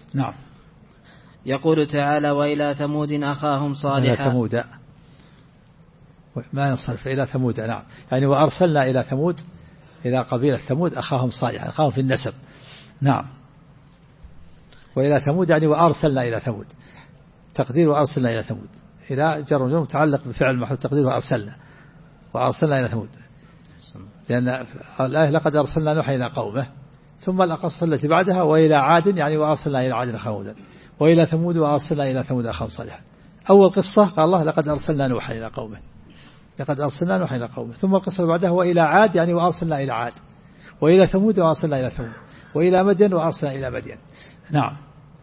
نعم. يقول تعالى: وإلى ثمود أخاهم صالحا. إلى ثمود ما ينصرف إلى ثمود. نعم، يعني وأرسلنا إلى ثمود، إلى قبيلة ثمود أخاهم صالحا، أخاهم في النسب. نعم. وإلى ثمود يعني وأرسلنا إلى ثمود، تقدير وأرسلنا إلى ثمود، إلى جر ومجرور متعلق بفعل محذوف تقدير وأرسلنا إلى ثمود، لأن الآية لقد أرسلنا نوحا إلى قومه، ثم القصة التي بعدها وإلى عاد يعني وأرسلنا إلى عاد أخاهم هودا، وإلى ثمود وأرسلنا إلى ثمود أخاهم صالحا. أول قصة قال الله لقد أرسلنا نوحا إلى قومه، لقد أرسلنا نوحا إلى قومه، ثم القصة بعدها وإلى عاد يعني وأرسلنا إلى عاد، وإلى ثمود وأرسلنا إلى ثمود، وإلى مدين وأرسلنا إلى مدين. نعم.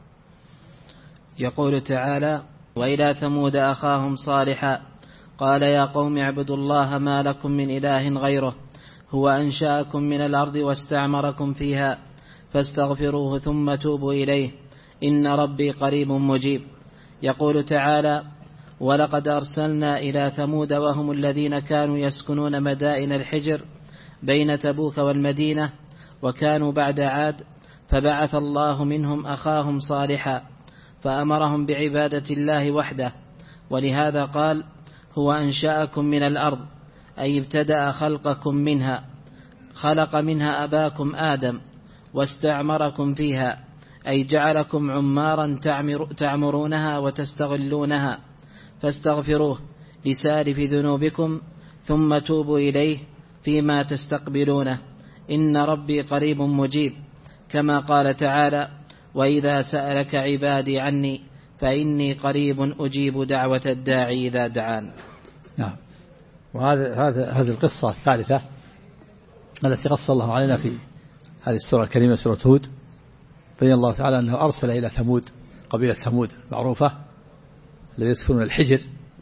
يقول تعالى: وإلى ثمود أخاهم صالحا قال يا قوم اعبدوا الله ما لكم من إله غيره هو أنشأكم من الأرض واستعمركم فيها فاستغفروه ثم توبوا إليه إن ربي قريب مجيب. يقول تعالى: ولقد أرسلنا إلى ثمود وهم الذين كانوا يسكنون مدائن الحجر بين تبوك والمدينة وكانوا بعد عاد فبعث الله منهم أخاهم صالحا فأمرهم بعبادة الله وحده، ولهذا قال: هو أنشأكم من الأرض أي ابتدأ خلقكم منها، خلق منها أباكم آدم واستعمركم فيها أي جعلكم عمارا تعمرونها وتستغلونها، فاستغفروه لسالف ذنوبكم ثم توبوا إليه فيما تستقبلونه إن ربي قريب مجيب، كما قال تعالى: وإذا سألك عبادي عني فإني قريب أجيب دعوة الداعي إذا دعان. نعم. هذه القصة الثالثة التي قص الله علينا في هذه السورة الكريمة سورة هود، بين الله تعالى أنه أرسل إلى ثمود قبيلة ثمود معروفة الذين يسكنون الحجر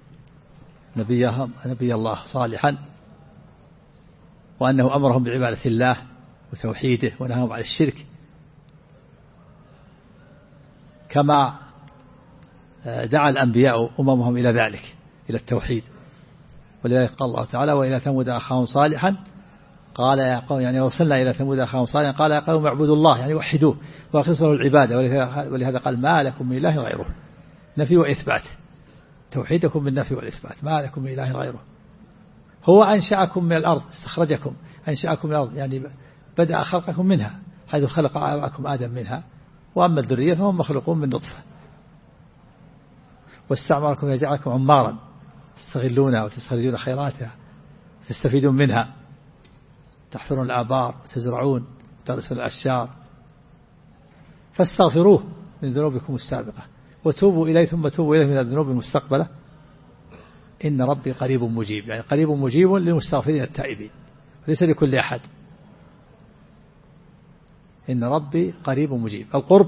نبي الله صالحا، وأنه أمرهم بعبادة الله وتوحيده ونهاهم عن الشرك، كما دعا الأنبياء أممهم إلى ذلك، إلى التوحيد. ولذلك قال الله تعالى: وإلى ثمود أخاهم صالحا قال يا قوم، يعني وصلنا إلى ثمود أخاهم صالحا قال يا قوم اعبدوا الله يعني وحدوه وأخلصوا له العبادة، ولهذا قال ما لكم من إله غيره، نفي وإثبات، توحيدكم بالنفي والإثبات، ما لكم من إله غيره. هو أنشأكم من الأرض، استخرجكم، أنشأكم من الأرض يعني بدأ خلقكم منها، حيث خلق أباكم آدم منها، وأما الذرية فهم مخلوقون من نطفة. واستعمركم يجعلكم عمارا تستغلونها وتستخرجون خيراتها وتستفيدون منها، تحفرون الآبار وتزرعون وترسون الأشجار، فاستغفروه من ذنوبكم السابقة وتوبوا إليه ثم توبوا إليه من الذنوب المستقبلة إن ربي قريب مجيب، يعني قريب مجيب للمستغفرين التائبين ليس لكل أحد. إن ربي قريب مجيب. القرب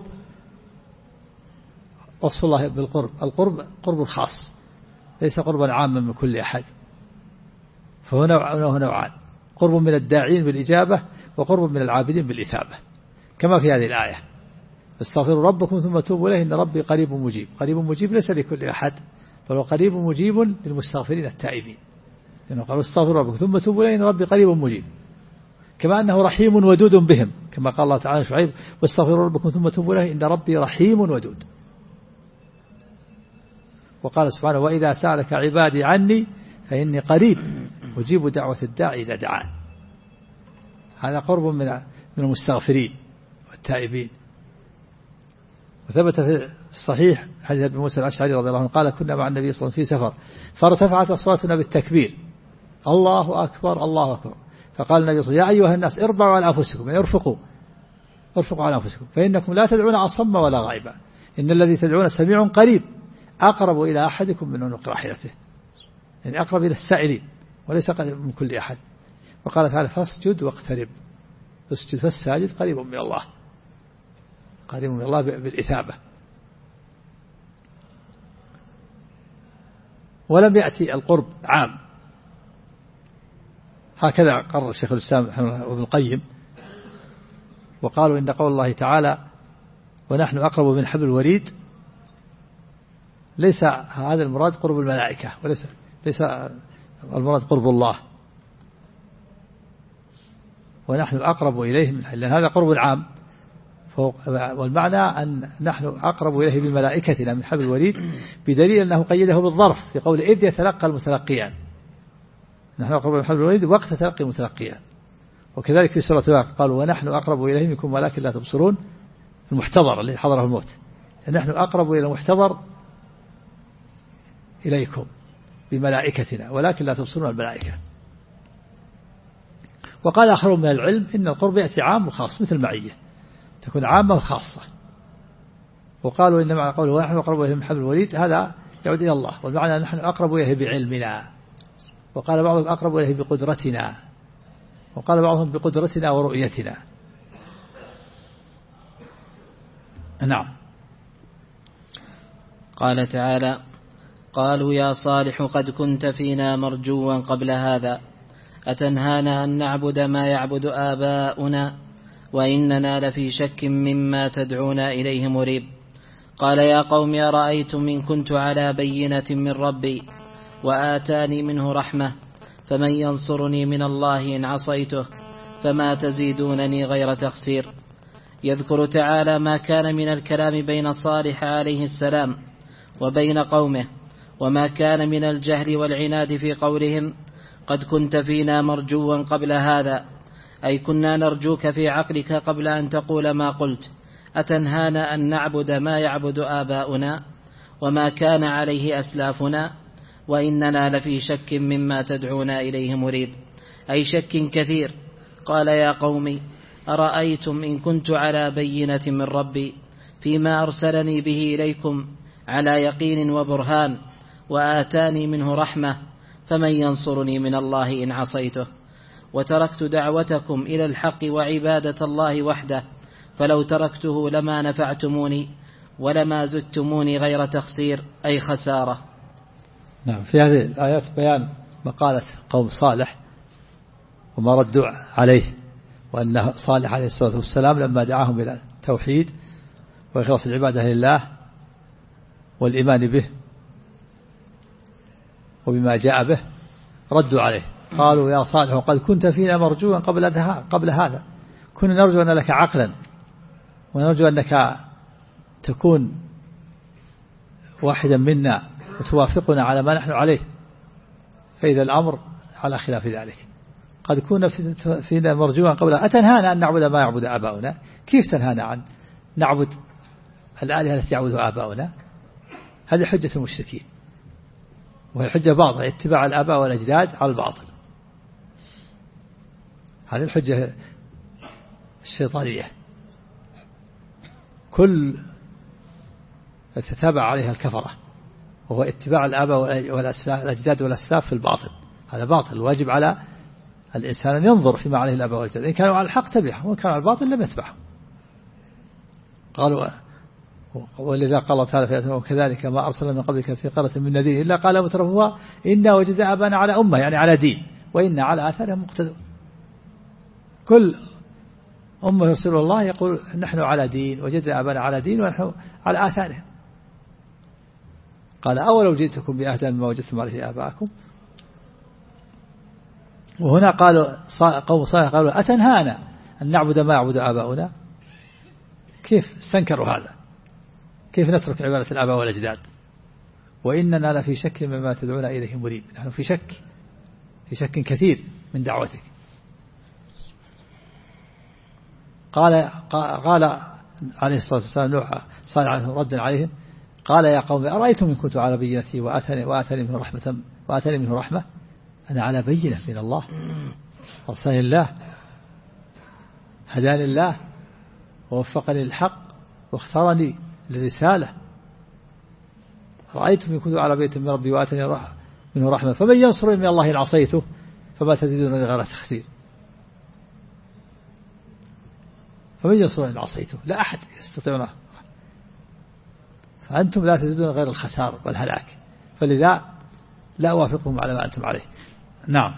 وصف الله بالقرب، القرب قرب خاص ليس قربا عاما من كل أحد، فهو نوعان: قرب من الداعين بالإجابة وقرب من العابدين بالإثابة، كما في هذه الآية: استغفروا ربكم ثم توبوا إليه إن ربي قريب مجيب. قريب مجيب ليس لكل أحد، بل هو قريب مجيب للمستغفرين التائبين، لأنه قالوا استغفروا ربكم ثم توبوا إليه إن ربي قريب مجيب، كما أنه رحيم ودود بهم، كما قال الله تعالى شعيب: واستغفروا ربكم ثم توبوا إليه إن ربي رحيم ودود. وقال سبحانه: وإذا سألك عبادي عني فإني قريب أجيب دعوة الداعي إذا دعان. هذا قرب من المستغفرين والتائبين. وثبت في الصحيح حديث ابن موسى الأشعري رضي الله عنه قال: كنا مع النبي صلى الله عليه وسلم في سفر فارتفعت أصواتنا بالتكبير الله أكبر الله أكبر، فقال النبي صلى الله عليه وسلم: يا أيها الناس اربعوا على أنفسكم، يعني ارفقوا على أنفسكم، فإنكم لا تدعون أصم ولا غائبا، إن الذي تدعون سميع قريب أقرب إلى أحدكم من عنق راحلته، يعني أقرب إلى السائلين وليس قريب من كل أحد. وقال تعالى: فاسجد واقترب، اسجد، فالساجد قريب من الله، قريب من الله بالإثابة. ولم يأتي القرب عام، هكذا قرر شيخ الإسلام ابن القيم، وقالوا إن قول الله تعالى: ونحن أقرب من حبل الوريد، ليس هذا المراد قرب الملائكة، ليس المراد قرب الله، ونحن أقرب إليه من حبل، لأن هذا قرب عام، والمعنى أن نحن أقرب إليه بملائكتنا من حبل الوريد، بدليل أنه قيده بالظرف في قول إذ يتلقى المتلقيان، نحن أقرب من حبل الوريد وقت تلقي المتلقيان. وكذلك في سورة الواقع قالوا ونحن أقرب إليه منكم ولكن لا تبصرون، المحتضر الذي حضره الموت، نحن أقرب إلى المحتضر إليكم بملائكتنا ولكن لا تبصرون الملائكة. وقال آخرون من العلم إن القرب يأتي عام وخاص مثل المعية تكون عامة وخاصة، وقالوا إن معنى قوله ونحن أقرب إليه من حبل الوريد هذا يعود إلى الله، والمعنى نحن أقرب إليه بعلمنا، وقال بعضهم أقرب إليه بقدرتنا، وقال بعضهم بقدرتنا ورؤيتنا. نعم. قال تعالى قالوا يا صالح قد كنت فينا مرجوا قبل هذا أتنهانا أن نعبد ما يعبد آباؤنا وإننا لفي شك مما تدعونا إليه مريب. قال يا قوم أرأيتم إن كنت على بينة من ربي وآتاني منه رحمة فمن ينصرني من الله إن عصيته فما تزيدونني غير تخسير. يذكر تعالى ما كان من الكلام بين صالح عليه السلام وبين قومه، وما كان من الجهل والعناد في قولهم قد كنت فينا مرجوا قبل هذا، أي كنا نرجوك في عقلك قبل أن تقول ما قلت أتنهانا أن نعبد ما يعبد آباؤنا وما كان عليه أسلافنا وإننا لفي شك مما تدعونا إليه مريب، أي شك كثير. قال يا قوم أرأيتم إن كنت على بينة من ربي فيما أرسلني به إليكم على يقين وبرهان وآتاني منه رحمة فمن ينصرني من الله إن عصيته، وتركت دعوتكم إلى الحق وعبادة الله وحده فلو تركته لما نفعتموني ولما زدتموني غير تخسير، أي خسارة. نعم. في هذه الآيات بيان مقالة قوم صالح وما ردوا عليه، وأن صالح عليه الصلاة والسلام لما دعاهم إلى التوحيد وإخلاص العبادة لله والإيمان به وبما جاء به ردوا عليه، قالوا يا صالح قد كنت فينا مرجوا قبل هذا، كنا نرجو أن لك عقلا ونرجو أنك تكون واحدا منا وتوافقنا على ما نحن عليه، فإذا الأمر على خلاف ذلك. قد كنا فينا مرجوا قبل أتنهانا أن نعبد ما يعبد آباؤنا، كيف تنهانا عن نعبد الآلهة التي يعبدها آباؤنا؟ هذه حجة المشركين، وهي حجة باطلة، اتباع الآباء والأجداد على الباطل، هذه الحجة الشيطانية كل تتابع عليها الكفرة، وهو اتباع الآباء والأجداد والأسلاف في الباطل، هذا باطل. الواجب على الإنسان أن ينظر فيما عليه الآباء والأجداد، إن كانوا على الحق تبعهم وإن كانوا على الباطل لم يتبعهم. قالوا ولذا قال تعالى وكذلك ما أرسلنا من قبلك في قرية من نذير إلا قال مترفوها إنا وجدنا آباءنا على أمة، يعني على دين، وإنا على آثارهم مقتدون. كل أمة رسول الله يقول نحن على دين، وجدنا آباءنا على دين ونحن على آثارهم. قال أولو جئتكم بأهدى مما وجدتم عليه آباءكم. وهنا قالوا قوم صالح قالوا أتنهانا أن نعبد ما يعبد آباؤنا، كيف استنكروا هذا؟ كيف نترك عبادة الآباء والأجداد؟ وإننا لفي شك مما تدعونا إليه مريب، نحن في شك كثير من دعوتك. قال عليه الصلاة والسلام نوح صالح عليه ردا عليهم قال يا قوم أرأيتم إن كنت على بينتي وآتاني منه رحمة، أنا على بينة من الله، أرسلني الله، هداني الله ووفقني للحق واختارني للرسالة. رأيتم إن كنت على بيت من ربي وآتاني منه رحمة فمن ينصرني من الله إن عصيته فما تزيدونني غير تخسير. فمن ينصرني إن عصيته، لا أحد يستطيعنا، فأنتم لا تزيدون غير الخسار والهلاك، فلذا لا أوافقكم على ما أنتم عليه. نعم.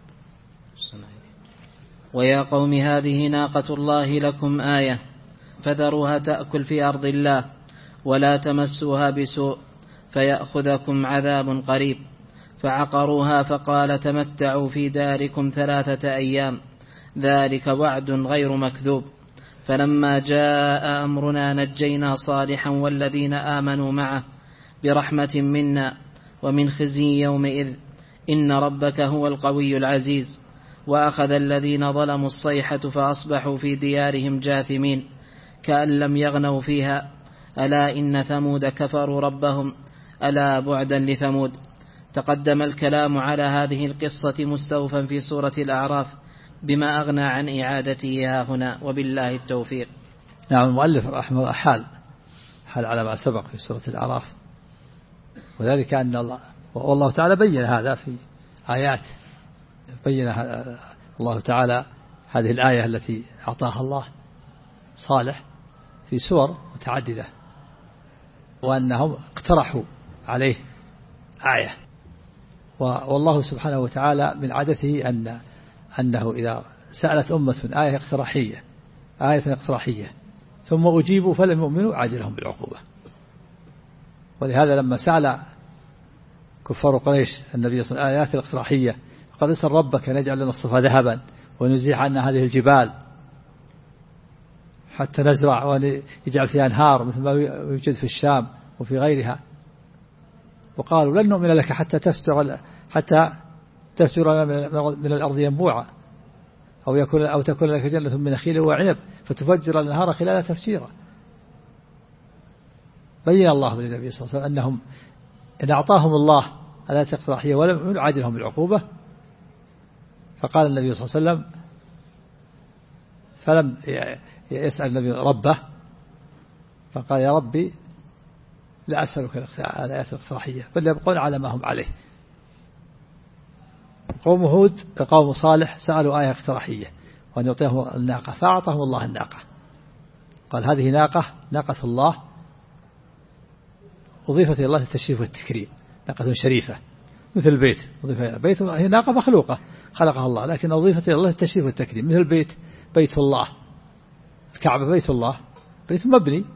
ويا قوم هذه ناقة الله لكم آية فذروها تأكل في أرض الله ولا تمسوها بسوء فيأخذكم عذاب قريب. فعقروها فقال تمتعوا في داركم 3 أيام ذلك وعد غير مكذوب. فلما جاء أمرنا نجينا صالحا والذين آمنوا معه برحمة منا ومن خزي يومئذ إن ربك هو القوي العزيز. وأخذ الذين ظلموا الصيحة فأصبحوا في ديارهم جاثمين كأن لم يغنوا فيها ألا إن ثمود كفروا ربهم ألا بعدا لثمود. تقدم الكلام على هذه القصة مستوفا في سورة الأعراف بما أغنى عن إعادته هنا، وبالله التوفيق. نعم. المؤلف رحمه الله حال على ما سبق في سورة الأعراف، وذلك أن الله تعالى بين هذا في آيات، بين الله تعالى هذه الآية التي أعطاها الله صالح في سور متعددة، وأنهم اقترحوا عليه آية. والله سبحانه وتعالى من عادته أنه إذا سألت أمة آية اقتراحية ثم أجيبوا فلم يؤمنوا عاجلهم بالعقوبة. ولهذا لما سأل كفار قريش النبي صلى الله عليه وسلم آيات الاقتراحية قال اسأل ربك نجعل لنا الصفا ذهبا ونزيح عنا هذه الجبال حتى نزرع ونجعل فيها أنهار مثل ما يوجد في الشام وفي غيرها. وقالوا لن نؤمن لك حتى تفجر من الأرض ينبوعا أو تكون لك جنة من نخيل وعنب فتفجر الأنهار خلالها تفجيرا. بين الله للنبي صلى الله عليه وسلم أنهم إن أعطاهم الله الآيات الاقتراحية ولم يؤمنوا عاجلهم بالعقوبة. فقال النبي صلى الله عليه وسلم فلم يسأل النبي ربه فقال يا ربي لا أسألك الآيات الاقتراحية بل يبقون على ما هم عليه. قوم هود قوم صالح سألوا آية اقتراحية وأن يعطيهم الناقة فأعطاهم الله الناقة. قال هذه ناقة الله أضيفت إلى الله التشريف والتكريم، ناقة شريفة مثل البيت، بيت هي ناقة مخلوقة خلقها الله لكن أضيفت إلى الله التشريف والتكريم مثل البيت، بيت الله الكعبة بيت الله بيت مبني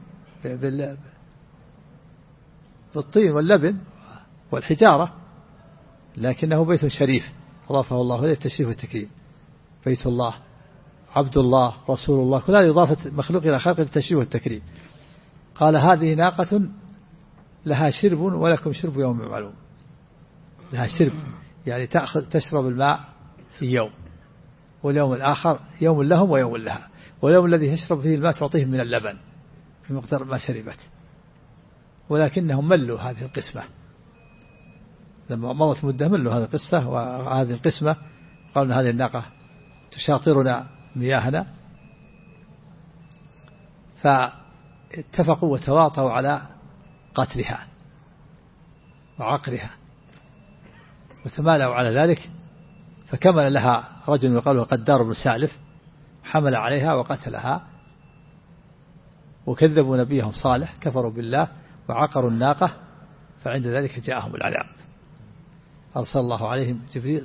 بالطين واللبن والحجارة لكنه بيت شريف أضافه الله إليه التشريف والتكريم. بيت الله عبد الله رسول الله كلها إضافة مخلوق إلى خلق التشريف والتكريم. قال هذه ناقة لها شرب ولكم شرب يوم معلوم. لها شرب يعني تشرب الماء في يوم، واليوم الآخر يوم لهم ويوم لها، واليوم الذي تشرب فيه الماء تعطيهم من اللبن في مقدار ما شربت. ولكنهم ملوا هذه القسمة لما مضت مدة ملوا هذه القصة وهذه القسمة قالوا هذه الناقة تشاطرنا مياهنا. فاتفقوا وتواطوا على قتلها وعقرها وتمالوا على ذلك. فكمل لها رجل يقال له قدار بن سالف حمل عليها وقتلها وكذبوا نبيهم صالح كفروا بالله وعقروا الناقة. فعند ذلك جاءهم العذاب أرسل الله عليهم جبريل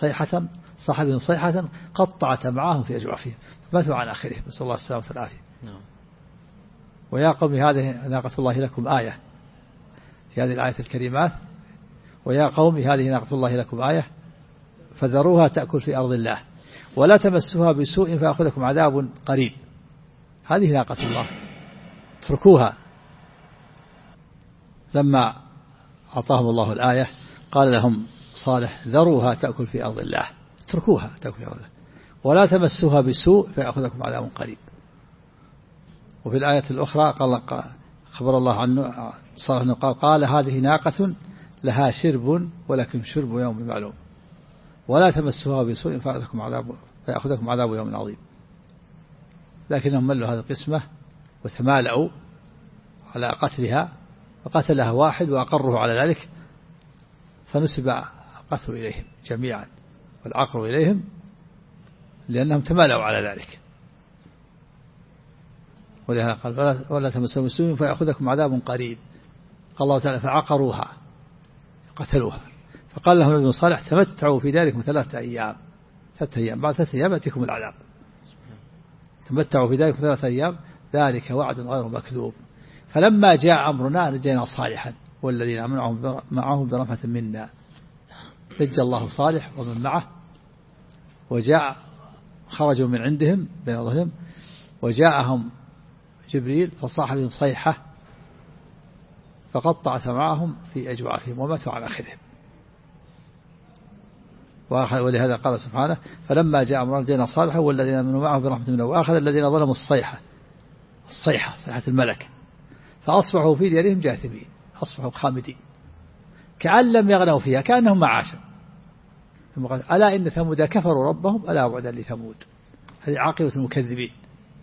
صيحة قطعت معهم في أجوافهم ماتوا عن آخرهم نسأل الله السلامة والعافية. ويا قوم هذه ناقة الله لكم آية في هذه الآية الكريمات. ويا قوم هذه ناقة الله لكم آية فذروها تأكل في أرض الله ولا تمسوها بسوء فأخذكم عذاب قريب. هذه ناقة الله اتركوها. لما أعطاهم الله الآية قال لهم صالح ذروها تأكل في أرض الله اتركوها تأكل في أرض الله ولا تمسوها بسوء فيأخذكم عذاب قريب. وفي الآية الأخرى قال خبر الله عنه صالح قال هذه ناقة لها شرب ولكن شرب يوم معلوم ولا تمسوها بسوء فيأخذكم عذاب يوم عظيم. لكنهم ملوا هذه القسمة وتمالأوا على قتلها وقتلها واحد وأقره على ذلك فنسب القتل إليهم جميعا والعقر إليهم لأنهم تمالأوا على ذلك. ولهذا قال ولا تمسوا بسوء فيأخذكم عذاب قريب. قال الله تعالى فعقروها قتلوها. فقال لهم ابن صالح تمتعوا في داركم 3 أيام بعد 3 أيام يأتيكم العذاب. تمتعوا في داركم 3 أيام ذلك وعد غير مكذوب. فلما جاء أمرنا نجينا صالحا والذين آمنوا معه برحمة منا. نجى الله صالح ومن معه وجاء خرجوا من عندهم بين ظهرهم وجاءهم جبريل فصاح بهم صيحة فقطع معهم في أجوافهم وماتوا على آخرهم. ولهذا قال سبحانه فلما جاء أمرنا نجينا صالحا والذين آمنوا معه برحمة منه وآخذ الذين ظلموا الصيحة صيحة الملك فأصبحوا في ديارهم جاثمين، أصبحوا خامدين كأن لم يغنوا فيها كأنهم معاشا. ثم قال ألا إن ثمود كفروا ربهم ألا بعدا لثمود. هذه عاقبة المكذبين.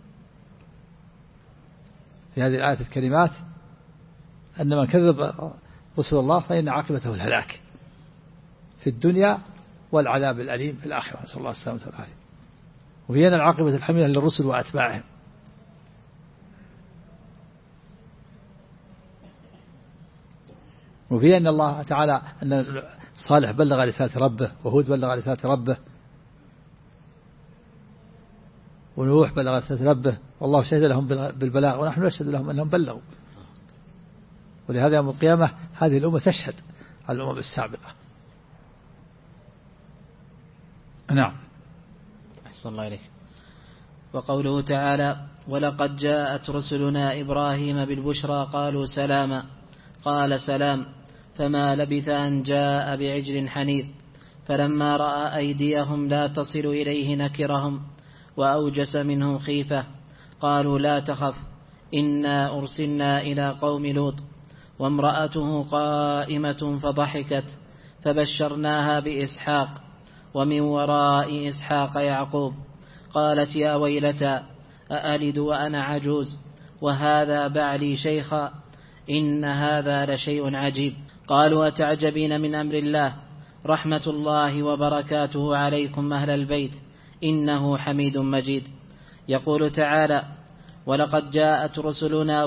في هذه الآية الكريمات أن من كذب رسل الله فإن عاقبته الهلاك في الدنيا والعذاب الأليم في الآخرة، نسأل الله السلامة والعافية. وفي هنا العاقبة الحميدة للرسل وأتباعهم. وفي أن الله تعالى أن صالح بلغ رسالة ربه وهود بلغ رسالة ربه ونوح بلغ رسالة ربه والله شهد لهم بالبلاغ ونحن نشهد لهم أنهم بلغوا. ولهذا يوم القيامة هذه الأمة تشهد على الأمم السابقة. نعم. أحسن الله إليك. وقوله تعالى ولقد جاءت رسلنا إبراهيم بالبشرى قالوا سلاما قال سلام فما لبث أن جاء بعجل حنيذ فلما رأى أيديهم لا تصل إليه نكرهم وأوجس منهم خيفة قالوا لا تخف إنا أرسلنا إلى قوم لوط وامرأته قائمة فضحكت فبشرناها بإسحاق ومن وراء إسحاق يعقوب قالت يا ويلتى أألد وأنا عجوز وهذا بعلي شيخا إن هذا لشيء عجيب. قالوا أتعجبين من أمر الله رحمة الله وبركاته عليكم أهل البيت إنه حميد مجيد. يقول تعالى ولقد جاءت رسلنا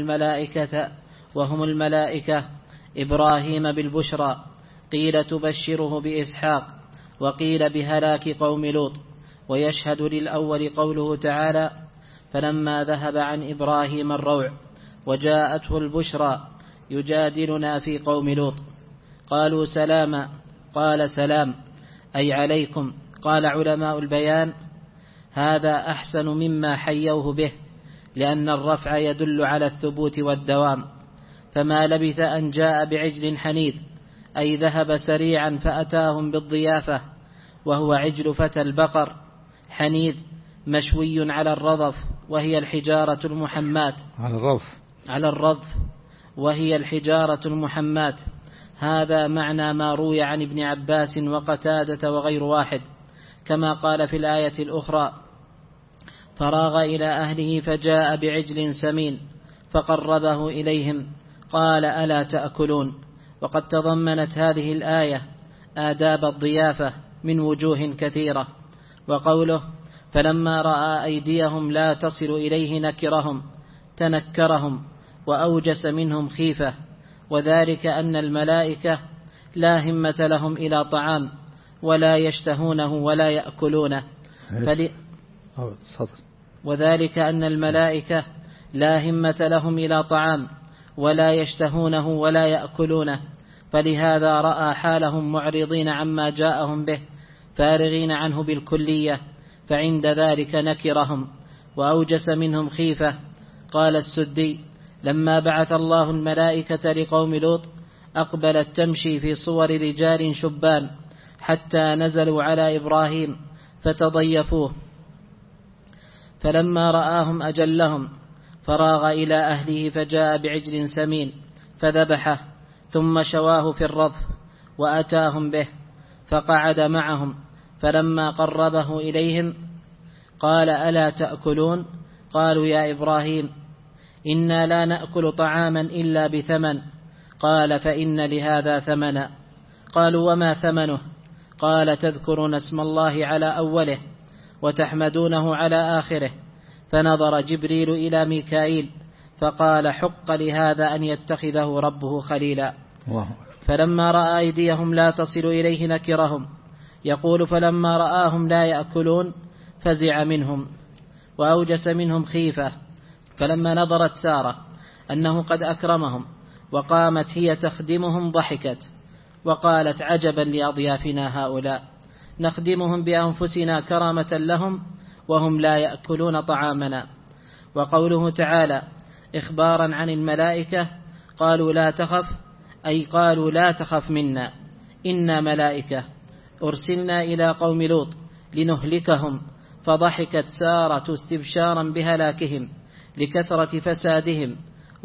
وهم الملائكة إبراهيم بالبشرى قيل تبشره بإسحاق وقيل بهلاك قوم لوط. ويشهد للأول قوله تعالى فلما ذهب عن إبراهيم الروع وجاءته البشرى يجادلنا في قوم لوط قالوا سلاما قال سلام أي عليكم. قال علماء البيان هذا أحسن مما حيوه به لأن الرفع يدل على الثبوت والدوام. فما لبث أن جاء بعجل حنيذ أي ذهب سريعا فأتاهم بالضيافة وهو عجل فتى البقر حنيذ مشوي على الرضف وهي الحجارة المحماة على الرضف وهي الحجارة المحماة. هذا معنى ما روي عن ابن عباس وقتادة وغير واحد كما قال في الآية الأخرى فراغ إلى أهله فجاء بعجل سمين فقربه إليهم قال ألا تأكلون. وقد تضمنت هذه الآية آداب الضيافة من وجوه كثيرة. وقوله فلما رأى أيديهم لا تصل إليه نكرهم تنكرهم وأوجس منهم خيفة وذلك أن الملائكة لا همة لهم إلى طعام ولا يشتهونه ولا يأكلونه وذلك أن الملائكة لا همة لهم إلى طعام ولا يشتهونه ولا يأكلونه فلهذا رأى حالهم معرضين عما جاءهم به فارغين عنه بالكلية فعند ذلك نكرهم وأوجس منهم خيفة. قال السدي لما بعث الله الملائكة لقوم لوط أقبلت تمشي في صور رجال شبان حتى نزلوا على إبراهيم فتضيفوه فلما رآهم أجلهم فراغ إلى أهله فجاء بعجل سمين فذبحه ثم شواه في الرضف وأتاهم به فقعد معهم فلما قربه إليهم قال ألا تأكلون. قالوا يا إبراهيم إنا لا نأكل طعاما إلا بثمن. قال فإن لهذا ثمنا. قالوا وما ثمنه؟ قال تذكرون اسم الله على أوله وتحمدونه على آخره. فنظر جبريل إلى ميكائيل فقال حق لهذا أن يتخذه ربه خليلا. فلما رأى أيديهم لا تصل إليه نكرهم. يقول فلما رآهم لا يأكلون فزع منهم وأوجس منهم خيفة. فلما نظرت سارة أنه قد أكرمهم وقامت هي تخدمهم ضحكت وقالت عجبا لأضيافنا هؤلاء نخدمهم بأنفسنا كرامة لهم وهم لا يأكلون طعامنا. وقوله تعالى إخبارا عن الملائكة قالوا لا تخف، أي قالوا لا تخف منا إنا ملائكة أرسلنا إلى قوم لوط لنهلكهم، فضحكت سارة استبشارا بهلاكهم لكثرة فسادهم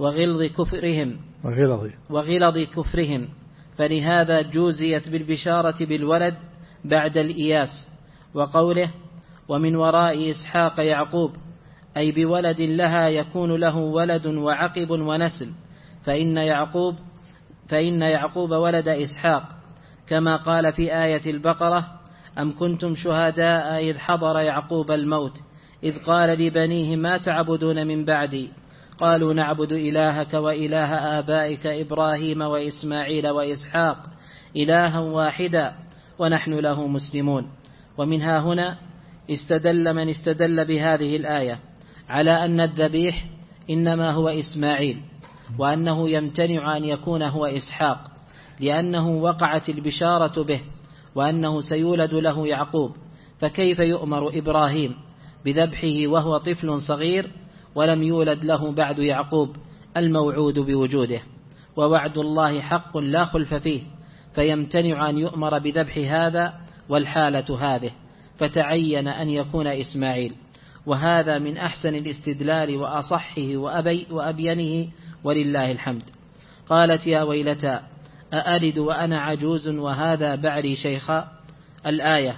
وغلظ كفرهم، فلهذا جوزيت بالبشارة بالولد بعد الإياس. وقوله ومن وراء إسحاق يعقوب، أي بولد لها يكون له ولد وعقب ونسل، فإن يعقوب ولد إسحاق، كما قال في آية البقرة أم كنتم شهداء إذ حضر يعقوب الموت إذ قال لبنيه ما تعبدون من بعدي قالوا نعبد إلهك وإله آبائك إبراهيم وإسماعيل وإسحاق إلها واحدا ونحن له مسلمون. ومنها هنا استدل من استدل بهذه الآية على أن الذبيح إنما هو إسماعيل، وأنه يمتنع أن يكون هو إسحاق، لأنه وقعت البشارة به وأنه سيولد له يعقوب، فكيف يؤمر إبراهيم بذبحه وهو طفل صغير ولم يولد له بعد يعقوب الموعود بوجوده؟ ووعد الله حق لا خلف فيه، فيمتنع أن يؤمر بذبح هذا والحالة هذه، فتعين أن يكون إسماعيل. وهذا من أحسن الاستدلال وأصحه وأبينه، ولله الحمد. قالت يا ويلتى أألد وأنا عجوز وهذا بعلي شيخا. الآية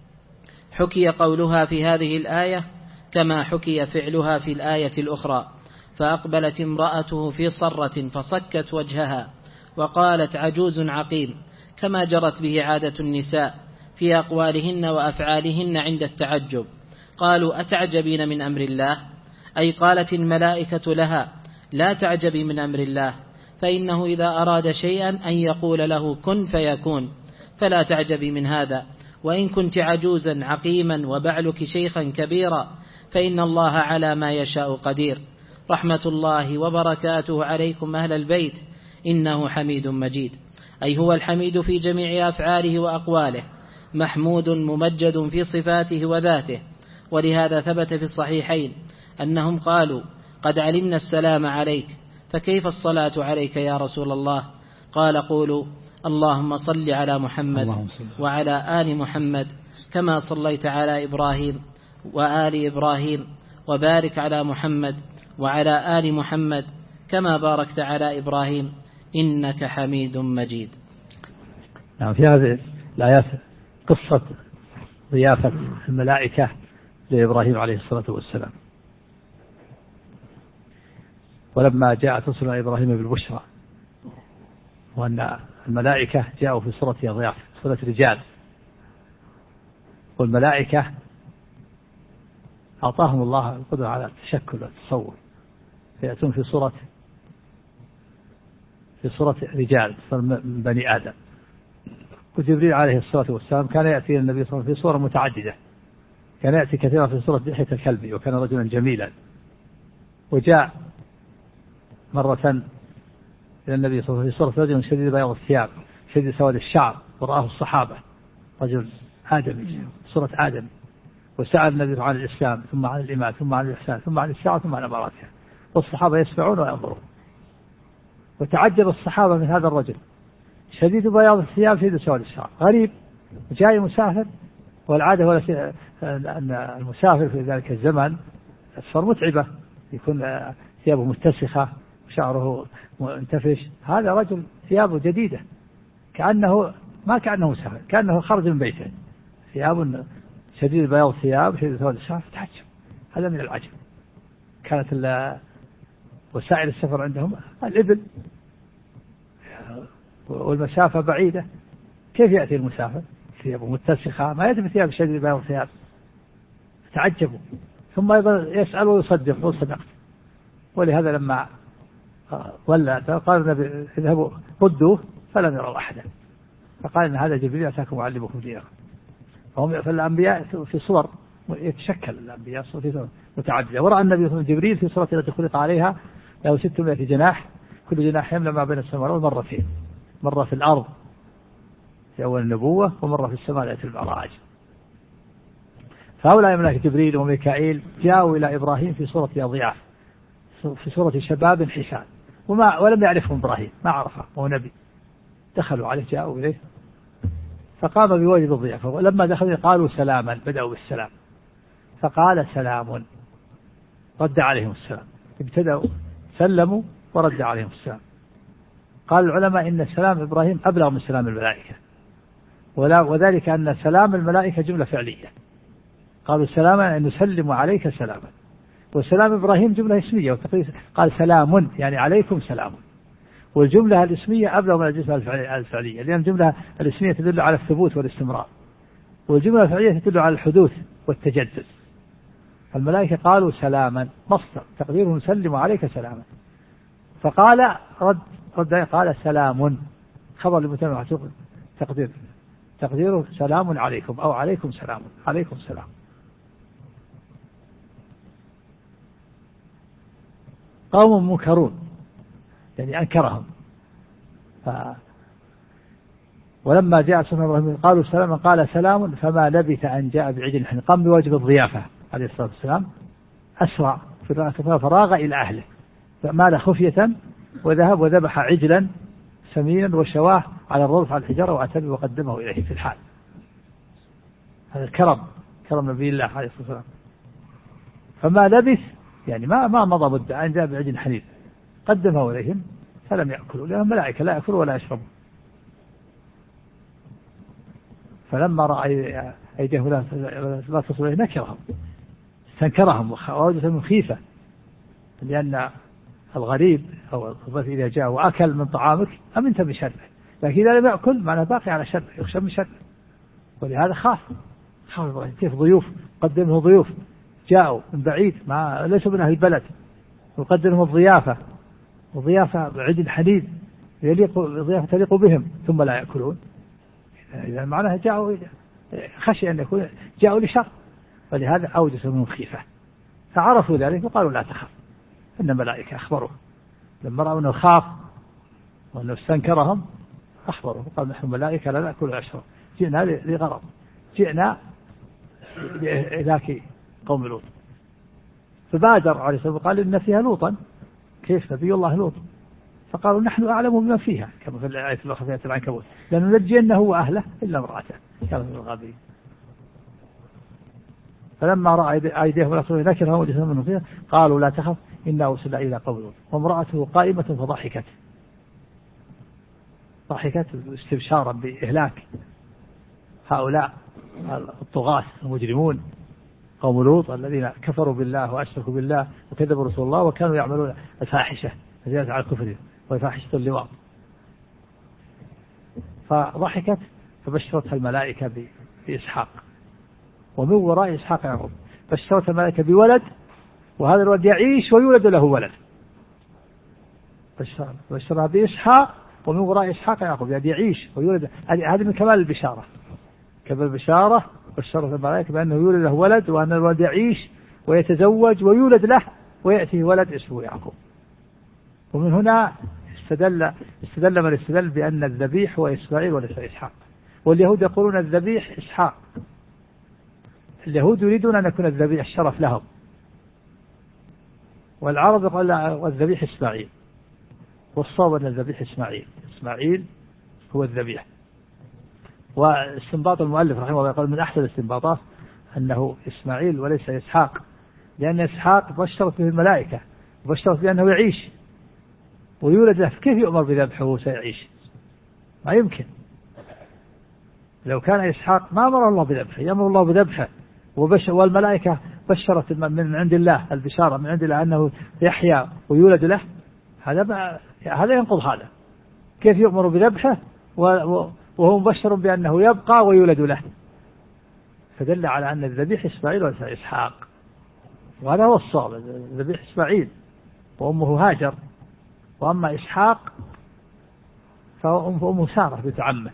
حكي قولها في هذه الآية كما حكي فعلها في الآية الأخرى، فأقبلت امرأته في صرة فصكت وجهها وقالت عجوز عقيم، كما جرت به عادة النساء في أقوالهن وأفعالهن عند التعجب. قالوا أتعجبين من أمر الله؟ أي قالت الملائكة لها لا تعجبي من أمر الله، فإنه إذا أراد شيئا أن يقول له كن فيكون، فلا تعجبي من هذا. وإن كنت عجوزا عقيما وبعلك شيخا كبيرا فإن الله على ما يشاء قدير. رحمة الله وبركاته عليكم أهل البيت إنه حميد مجيد، أي هو الحميد في جميع أفعاله وأقواله، محمود ممجد في صفاته وذاته. ولهذا ثبت في الصحيحين أنهم قالوا قد علمنا السلام عليك، فكيف الصلاة عليك يا رسول الله؟ قال قولوا اللهم صل على محمد وعلى آل محمد كما صليت على إبراهيم وآل إبراهيم، وبارك على محمد وعلى آل محمد كما باركت على إبراهيم إنك حميد مجيد. نعم، في هذه الآيات قصة ضيافة الملائكة لإبراهيم عليه الصلاة والسلام. ولما جاءت رسل إبراهيم بالبشرى وأن الملائكة جاءوا في صورة أضياف، صورة رجال، والملائكة أعطاهم الله القدرة على التشكل والتصور، فيأتون في صورة رجال من بني آدم. وجبريل عليه الصلاة والسلام كان يأتي النبي صلى الله عليه وسلم في صور متعددة، كان يأتي كثيرا في صورة دحية الكلب، وكان رجلا جميلا. وجاء مرة إلى النبي صلى الله عليه وسلم في صورة رجل شديد بياض الثياب شديد سواد الشعر، ورآه الصحابة، رجل آدمي، صورة آدم، وسأل النبي عن الإسلام ثم عن الإيمان ثم عن الإحسان ثم عن الساعة ثم عن أماراتها، والصحابة يسمعون وينظرون. وتعجب الصحابة من هذا الرجل شديد بياض الثياب شديد سواد الشعر، غريب، جاي مسافر، والعادة هو أن المسافر في ذلك الزمن صار متعبة، يكون ثيابه متسخة وشعره منتفش. هذا رجل ثيابه جديدة، ما كأنه مسافر، كأنه خرج من بيته، ثياب شديد بياض الثياب شديد سواد الشعر. فتعجب، هذا من العجب. كانت وسائل السفر عندهم الإبل والمسافة بعيدة، كيف يأتي المسافر ثيابه متسخة؟ ما يأتي بثياب شديد بياض الثياب. تعجبوا، ثم يسأل ويصدق وصدقت. ولهذا لما ولا قال النبي اذهبوا ردوه فلم يروا أحدا، فقال إن هذا جبريل أتاكم وعلمكم دينكم. فالأنبياء في صور يتشكل، الأنبياء صور متعددة. ورأى النبي جبريل في صورة التي خلق عليها له 600 جناح، كل جناح يملأ ما بين السماء والأرض مرتين، مرة في الأرض في أول النبوة، ومرة في السماء ليلة المعراج. فهؤلاء الملائكة جبريل وميكائيل جاءوا إلى إبراهيم في صورة أضياف، في صورة شباب حسان، ولم يعرفهم إبراهيم، ما عرفه وهو نبي. دخلوا عليه، جاءوا إليه فقام بواجب الضيافة، ولما دخلوا قالوا سلاما، بدأوا بالسلام، فقال سلام، رد عليهم السلام، ابتدأوا سلموا ورد عليهم السلام. قال العلماء إن سلام إبراهيم أبلغ من سلام الملائكة، وذلك أن سلام الملائكة جملة فعلية، قالوا سلاما أن نسلم عليك سلاما، وسلام إبراهيم جملة اسمية، قال سلام يعني عليكم سلام، والجملة الاسمية أبلغ من الجملة الفعلية، لأن الجملة الاسمية تدل على الثبوت والاستمرار، والجملة الفعلية تدل على الحدوث والتجدد. الملائكة قالوا سلاما، مصدر تقديره نسلم عليك سلاما، فقال رد قال سلام، خبر لمتم تقديره سلام عليكم أو عليكم سلام، عليكم سلام. قوم منكرون يعني أنكرهم، ولما جاء سنة إبراهيم قالوا سلاما قال سلام، فما لبث أن جاء بعجل حنيذ، قام بواجب الضيافة عليه الصلاة والسلام، أسرع فراغ إلى أهله، فمال خفية وذهب وذبح عجلا سمينا وشواه على الرضف على الحجارة وأتى وقدمه إليه في الحال. هذا الكرم، كرم نبي الله عليه الصلاة والسلام. فما لبث يعني ما مضى مدة أن جاء بعجل حنيذ، قدمه إليهم فلم يأكلوا، لأن الملائكة لا يأكلوا ولا يشربوا. فلما رأى أيديهم لا تصل إليه نكرهم، استنكرهم ووجدهم من خيفة، لأن الغريب أو الضيف إذا جاء وأكل من طعامك أمنت بشره، لكن إذا لم يأكل معناه باقي على شره، يخشى من شره، ولهذا خاف كيف ضيوف، قدمه ضيوف جاءوا من بعيد ما ليسوا من أهل البلد، وقدمهم الضيافة، وضيافة بعيد حنيذ ضيافة تليق بهم، ثم لا يأكلون، إذا معناها جاءوا خشي أن يكون جاءوا لشر، ولهذا أوجس منهم خيفة، فعرفوا ذلك وقالوا لا تخف، إن الملائكة أخبروه لما رأوا أنه خاف وأنه استنكرهم، أخبروه وقالوا نحن ملائكة لا نأكل ولا نشرب، جئنا لغرض، جئنا لإهلاك قوم لوط. فبادر عليه الصلاة والسلام قال إن فيها لوطا، كيف نبي الله لوط؟ فقالوا نحن أعلم بما فيها، كما في الآية الأخرى في العنكبوت، لننجينه وأهله إلا امرأته كانت من الغابرين. فلما رأى أيديهم لا تصل نكرهم وجسمهم منهم فيها قالوا لا تخف إنا أرسلنا إلى قوم لوط، وامرأته قائمة فضحكت، ضحكت استبشارا بإهلاك هؤلاء الطغاة المجرمون قوم لوط الذين كفروا بالله وأشركوا بالله وكذبوا رسول الله وكانوا يعملون الفاحشة زيادة على الكفر وفاحشة اللواط. فضحكت فبشرتها الملائكة بإسحاق، ومن وراء إسحاق يعقوب، بشرتها الملائكة بولد، وهذا الولد يعيش ويولد له ولد، بشرها بإسحاق ومن وراء إسحاق يعقوب، يعني يعيش ويولد، هذه من كمال البشارة، كمال البشارة بشرت الملائكة بأنه يولد له ولد، وأن الولد يعيش ويتزوج ويولد له ويأتي ولد اسمه يعقوب. ومن هنا استدل من استدل بأن الذبيح هو إسماعيل وليس إسحاق، واليهود يقولون الذبيح إسحاق، اليهود يريدون أن يكون الذبيح الشرف لهم، والعرب يقول الذبيح إسماعيل، والصواب أن الذبيح إسماعيل هو الذبيح. واستنباط المؤلف رحمه الله يقول من أحسن الاستنباطات أنه إسماعيل وليس إسحاق، لأن إسحاق بشرت به الملائكة وبشرت بأنه يعيش ويولد له، كيف يؤمر بذبحه وسيعيش؟ ما يمكن. لو كان إسحاق ما أمر الله بذبحه، يأمر الله بذبحه، والملائكة بشرت من عند الله، البشارة من عند الله أنه يحيا ويولد له، هذا ينقض هذا، كيف يؤمر بذبحه وهو مبشر بأنه يبقى ويولد له؟ فدل على أن الذبيح إسماعيل وليس إسحاق، وهذا هو الصواب، الذبيح إسماعيل وأمه هاجر، وأما إسحاق فأمه سارة بنت عمه،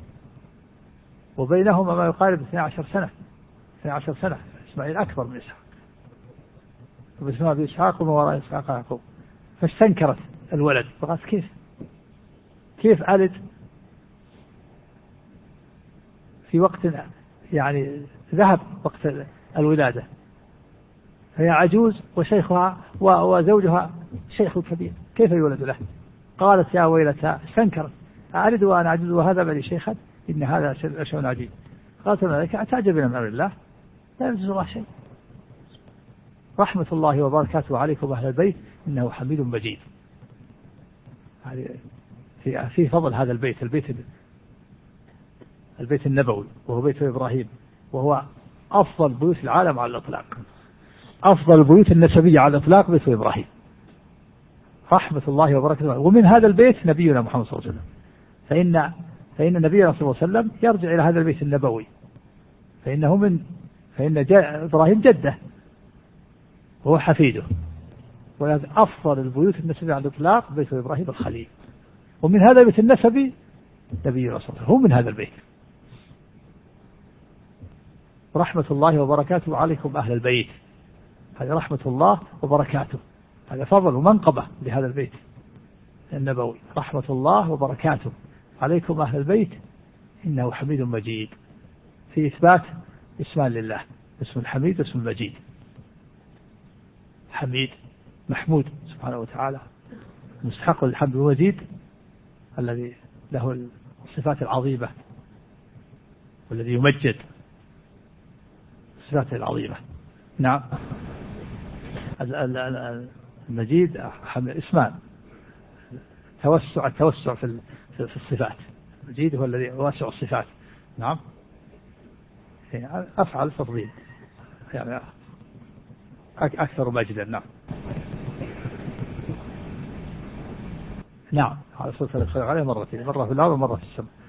وبينهما ما يقارب 12 سنة، إسماعيل أكبر من إسحاق، وبسمها بإسحاق وما وراء إسحاق يعقوب. فاستنكرت الولد فقالت كيف ألد في وقت يعني ذهب وقت الولادة، هي عجوز وشيخها وزوجها شيخ كبير، كيف يولد له؟ قالت يا ويلتى، استنكرت، أعرض وأنا عجوز وهذا بني شيخا، إن هذا شيء عجيب. قالت الملائكة أتعجبين من أمر الله، لا يجوز الله شيء. رحمة الله وبركاته عليكم أهل البيت إنه حميد مجيد. في فضل هذا البيت النبوي، وهو بيت إبراهيم، وهو أفضل بيوت العالم على الإطلاق، أفضل البيوت النسبية على الإطلاق بيت إبراهيم، رحمة الله وبركاته. ومن هذا البيت نبينا محمد صلى الله عليه وسلم، فإن نبينا صلى الله عليه وسلم يرجع إلى هذا البيت النبوي، فإن إبراهيم جده وهو حفيده، ولكن أفضل البيوت النسبية على الإطلاق بيت إبراهيم الخليل، ومن هذا البيت النسبي نبينا صلى الله عليه وسلم هو من هذا البيت. رحمة الله وبركاته عليكم أهل البيت، هذه رحمة الله وبركاته، هذا فضل ومنقبة لهذا البيت النبوي. رحمة الله وبركاته عليكم أهل البيت إنه حميد مجيد، في إثبات اسمان لله، اسم الحميد واسم المجيد. حميد محمود سبحانه وتعالى، مستحق للحمد، ومجيد الذي له الصفات العظيمة والذي يمجد الصفات العظيمة. نعم، المجيد اسمان، التوسع في الصفات، المجيد هو الذي واسع الصفات. نعم، أفعل تفضيل يعني أكثر مجدا. نعم نعم، على صلى الله عليه مرتين، مرة في الأرض ومرة في السماء.